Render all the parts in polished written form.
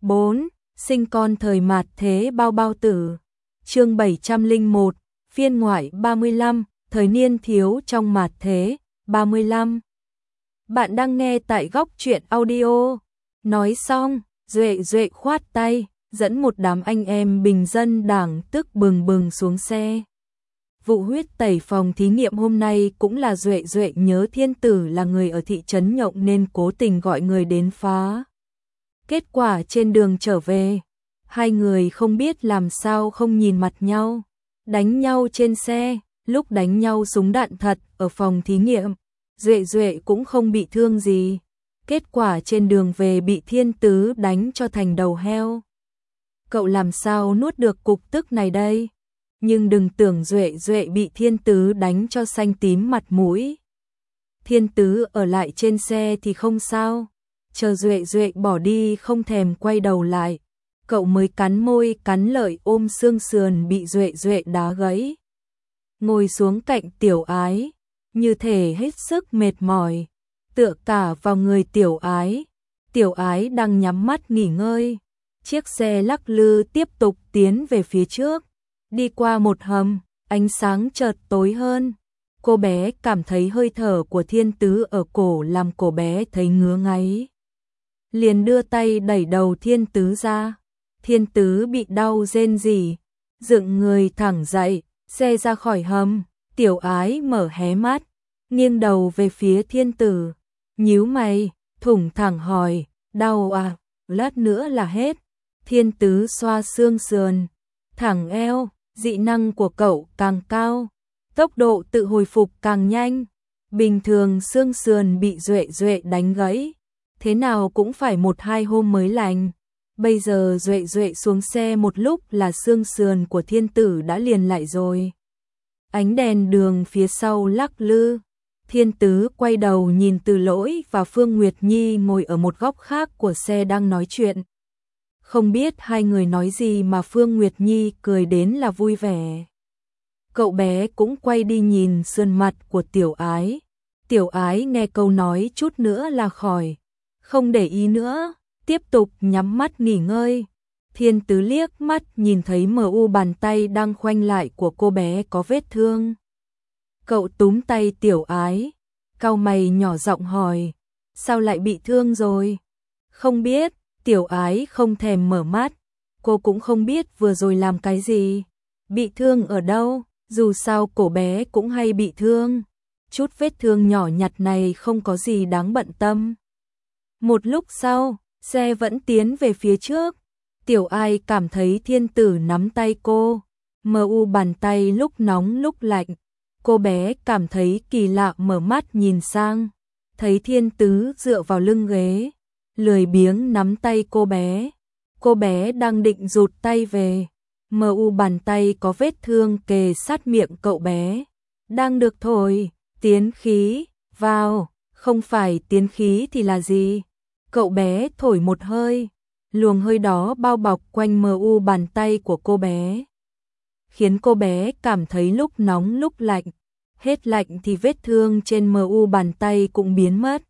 4. Sinh con thời mạt thế bao bao tử. Chương 701, phiên ngoại 35, thời niên thiếu trong mạt thế, 35. Bạn đang nghe tại Góc Truyện Audio. Nói xong, Duệ khoát tay, dẫn một đám anh em bình dân đảng tức bừng bừng xuống xe. Vụ huyết tẩy phòng thí nghiệm hôm nay cũng là Duệ nhớ Thiên Tử là người ở thị trấn Nhộng nên cố tình gọi người đến phá. Kết quả trên đường trở về, hai người không biết làm sao không nhìn mặt nhau, đánh nhau trên xe, lúc đánh nhau súng đạn thật ở phòng thí nghiệm. Duệ cũng không bị thương gì, kết quả trên đường về bị Thiên Tứ đánh cho thành đầu heo. Cậu làm sao nuốt được cục tức này đây? Nhưng đừng tưởng Duệ bị Thiên Tứ đánh cho xanh tím mặt mũi. Thiên Tứ ở lại trên xe thì không sao, chờ Duệ bỏ đi không thèm quay đầu lại, cậu mới cắn môi cắn lợi ôm xương sườn bị Duệ đá gãy. Ngồi xuống cạnh Tiểu Ái, như thể hết sức mệt mỏi, tựa cả vào người Tiểu Ái. Tiểu Ái đang nhắm mắt nghỉ ngơi. Chiếc xe lắc lư tiếp tục tiến về phía trước, đi qua một hầm, ánh sáng chợt tối hơn. Cô bé cảm thấy hơi thở của Thiên Tứ ở cổ làm cô bé thấy ngứa ngáy. Liền đưa tay đẩy đầu Thiên Tứ ra. Thiên Tứ bị đau rên rỉ, dựng người thẳng dậy, xe ra khỏi hầm. Tiểu Ái mở hé mắt, nghiêng đầu về phía Thiên Tử, nhíu mày, thủng thẳng hỏi, đau à, lát nữa là hết. Thiên Tứ xoa xương sườn, thẳng eo, dị năng của cậu càng cao, tốc độ tự hồi phục càng nhanh. Bình thường xương sườn bị Duệ đánh gãy, thế nào cũng phải 1-2 hôm mới lành. Bây giờ Duệ xuống xe một lúc là xương sườn của Thiên Tử đã liền lại rồi. Ánh đèn đường phía sau lắc lư. Thiên Tứ quay đầu nhìn Từ Lỗi và Phương Nguyệt Nhi ngồi ở một góc khác của xe đang nói chuyện. Không biết hai người nói gì mà Phương Nguyệt Nhi cười đến là vui vẻ. Cậu bé cũng quay đi nhìn sườn mặt của Tiểu Ái. Tiểu Ái nghe câu nói chút nữa là khỏi, không để ý nữa, tiếp tục nhắm mắt nghỉ ngơi. Thiên Tứ liếc mắt nhìn thấy MU bàn tay đang khoanh lại của cô bé có vết thương. Cậu túm tay Tiểu Ái, cau mày nhỏ giọng hỏi, sao lại bị thương rồi? Không biết. Tiểu Ái không thèm mở mắt, cô cũng không biết vừa rồi làm cái gì, bị thương ở đâu, dù sao cổ bé cũng hay bị thương, chút vết thương nhỏ nhặt này không có gì đáng bận tâm. Một lúc sau, xe vẫn tiến về phía trước, Tiểu Ái cảm thấy Thiên Tử nắm tay cô, MU bàn tay lúc nóng lúc lạnh, cô bé cảm thấy kỳ lạ mở mắt nhìn sang, thấy Thiên Tứ dựa vào lưng ghế, lười biếng nắm tay cô bé đang định rụt tay về, MU bàn tay có vết thương kề sát miệng cậu bé, đang được thổi tiến khí vào, không phải tiến khí thì là gì? Cậu bé thổi một hơi, luồng hơi đó bao bọc quanh MU bàn tay của cô bé, khiến cô bé cảm thấy lúc nóng lúc lạnh, hết lạnh thì vết thương trên MU bàn tay cũng biến mất.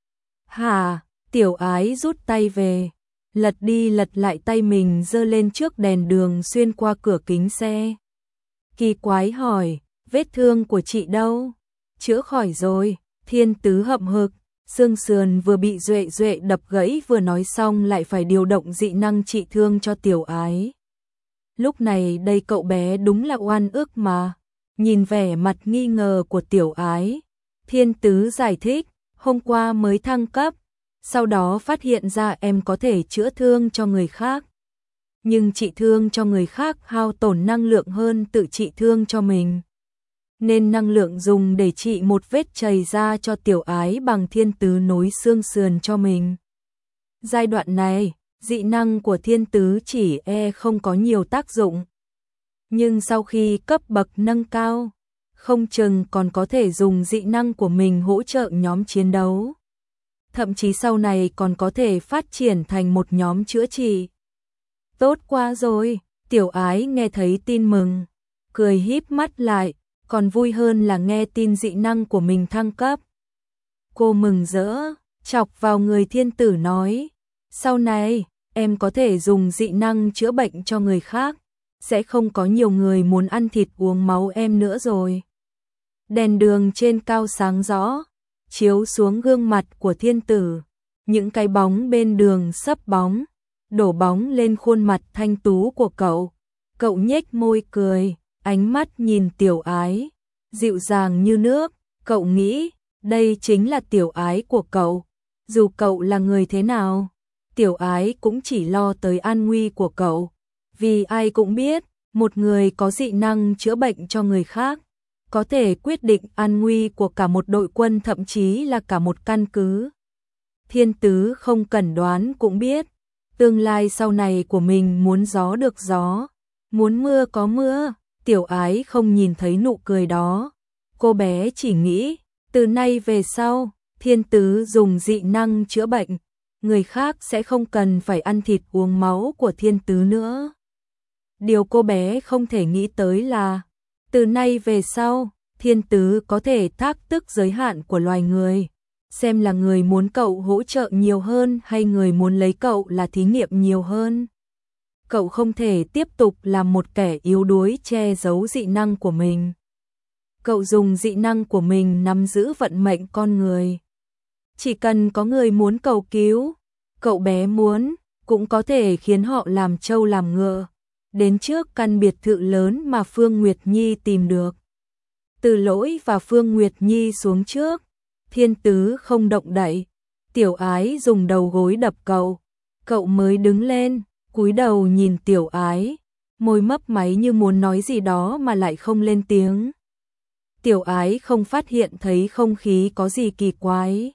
Hả? Tiểu Ái rút tay về, lật đi lật lại tay mình giơ lên trước đèn đường xuyên qua cửa kính xe. Kỳ quái hỏi, vết thương của chị đâu? Chữa khỏi rồi. Thiên Tứ hậm hực, xương sườn vừa bị Duệ đập gãy vừa nói xong lại phải điều động dị năng trị thương cho Tiểu Ái. Lúc này đây cậu bé đúng là oan ức mà. Nhìn vẻ mặt nghi ngờ của Tiểu Ái, Thiên Tứ giải thích, hôm qua mới thăng cấp, sau đó phát hiện ra em có thể chữa thương cho người khác. Nhưng trị thương cho người khác hao tổn năng lượng hơn tự trị thương cho mình. Nên năng lượng dùng để trị một vết chày ra cho Tiểu Ái bằng Thiên Tứ nối xương sườn cho mình. Giai đoạn này, dị năng của Thiên Tứ chỉ không có nhiều tác dụng. Nhưng sau khi cấp bậc nâng cao, không chừng còn có thể dùng dị năng của mình hỗ trợ nhóm chiến đấu. Thậm chí sau này còn có thể phát triển thành một nhóm chữa trị. Tốt quá rồi, Tiểu Ái nghe thấy tin mừng, cười híp mắt lại, còn vui hơn là nghe tin dị năng của mình thăng cấp. Cô mừng rỡ, chọc vào người Thiên Tử nói, sau này, em có thể dùng dị năng chữa bệnh cho người khác, sẽ không có nhiều người muốn ăn thịt uống máu em nữa rồi. Đèn đường trên cao sáng rõ, chiếu xuống gương mặt của thiên tử, những cái bóng bên đường sấp bóng, đổ bóng lên khuôn mặt thanh tú của cậu. Cậu nhếch môi cười, ánh mắt nhìn Tiểu Ái, dịu dàng như nước. Cậu nghĩ, đây chính là Tiểu Ái của cậu. Dù cậu là người thế nào, Tiểu Ái cũng chỉ lo tới an nguy của cậu. Vì ai cũng biết, một người có dị năng chữa bệnh cho người khác, có thể quyết định an nguy của cả một đội quân, thậm chí là cả một căn cứ. Thiên Tứ không cần đoán cũng biết, tương lai sau này của mình muốn gió được gió, muốn mưa có mưa. Tiểu Ái không nhìn thấy nụ cười đó. Cô bé chỉ nghĩ, từ nay về sau, Thiên Tứ dùng dị năng chữa bệnh, người khác sẽ không cần phải ăn thịt uống máu của Thiên Tứ nữa. Điều cô bé không thể nghĩ tới là, từ nay về sau, Thiên Tứ có thể thác tức giới hạn của loài người, xem là người muốn cậu hỗ trợ nhiều hơn hay người muốn lấy cậu là thí nghiệm nhiều hơn. Cậu không thể tiếp tục làm một kẻ yếu đuối che giấu dị năng của mình. Cậu dùng dị năng của mình nắm giữ vận mệnh con người. Chỉ cần có người muốn cầu cứu, cậu bé muốn, cũng có thể khiến họ làm trâu làm ngựa, đến trước căn biệt thự lớn mà Phương Nguyệt Nhi tìm được. Từ Lỗi và Phương Nguyệt Nhi xuống trước, Thiên Tứ không động đậy. Tiểu Ái dùng đầu gối đập cậu. Cậu mới đứng lên, cúi đầu nhìn Tiểu Ái, môi mấp máy như muốn nói gì đó mà lại không lên tiếng. Tiểu Ái không phát hiện thấy không khí có gì kỳ quái,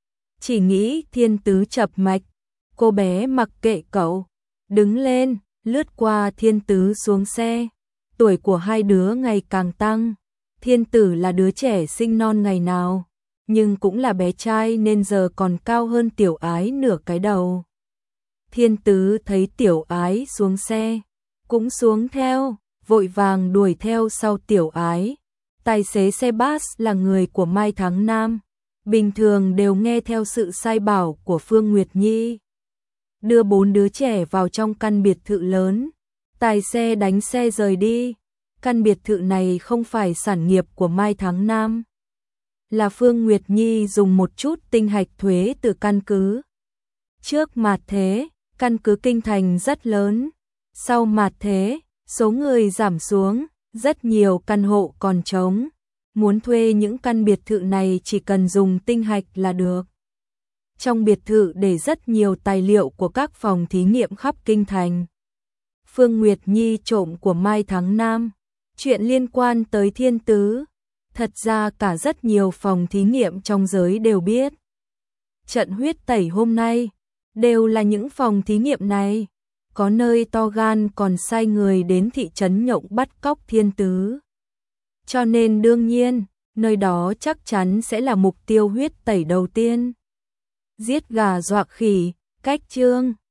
chỉ nghĩ Thiên Tứ chập mạch. Cô bé mặc kệ cậu, đứng lên, lướt qua Thiên Tứ xuống xe. Tuổi của hai đứa ngày càng tăng. Thiên Tử là đứa trẻ sinh non ngày nào, nhưng cũng là bé trai nên giờ còn cao hơn Tiểu Ái nửa cái đầu. Thiên Tứ thấy Tiểu Ái xuống xe, cũng xuống theo, vội vàng đuổi theo sau Tiểu Ái. Tài xế xe bus là người của Mai Tháng Nam, bình thường đều nghe theo sự sai bảo của Phương Nguyệt Nhi. Đưa 4 đứa trẻ vào trong căn biệt thự lớn, tài xe đánh xe rời đi. Căn biệt thự này không phải sản nghiệp của Mai Tháng Nam, là Phương Nguyệt Nhi dùng một chút tinh hạch thuế từ căn cứ. Trước mạt thế, căn cứ kinh thành rất lớn. Sau mạt thế, số người giảm xuống, rất nhiều căn hộ còn trống. Muốn thuê những căn biệt thự này chỉ cần dùng tinh hạch là được. Trong biệt thự để rất nhiều tài liệu của các phòng thí nghiệm khắp kinh thành. Phương Nguyệt Nhi trộm của Mai Tháng Nam. Chuyện liên quan tới Thiên Tứ, thật ra cả rất nhiều phòng thí nghiệm trong giới đều biết. Trận huyết tẩy hôm nay, đều là những phòng thí nghiệm này. Có nơi to gan còn sai người đến thị trấn Nhộng bắt cóc Thiên Tứ. Cho nên đương nhiên, nơi đó chắc chắn sẽ là mục tiêu huyết tẩy đầu tiên. Giết gà dọa khỉ, cách chương.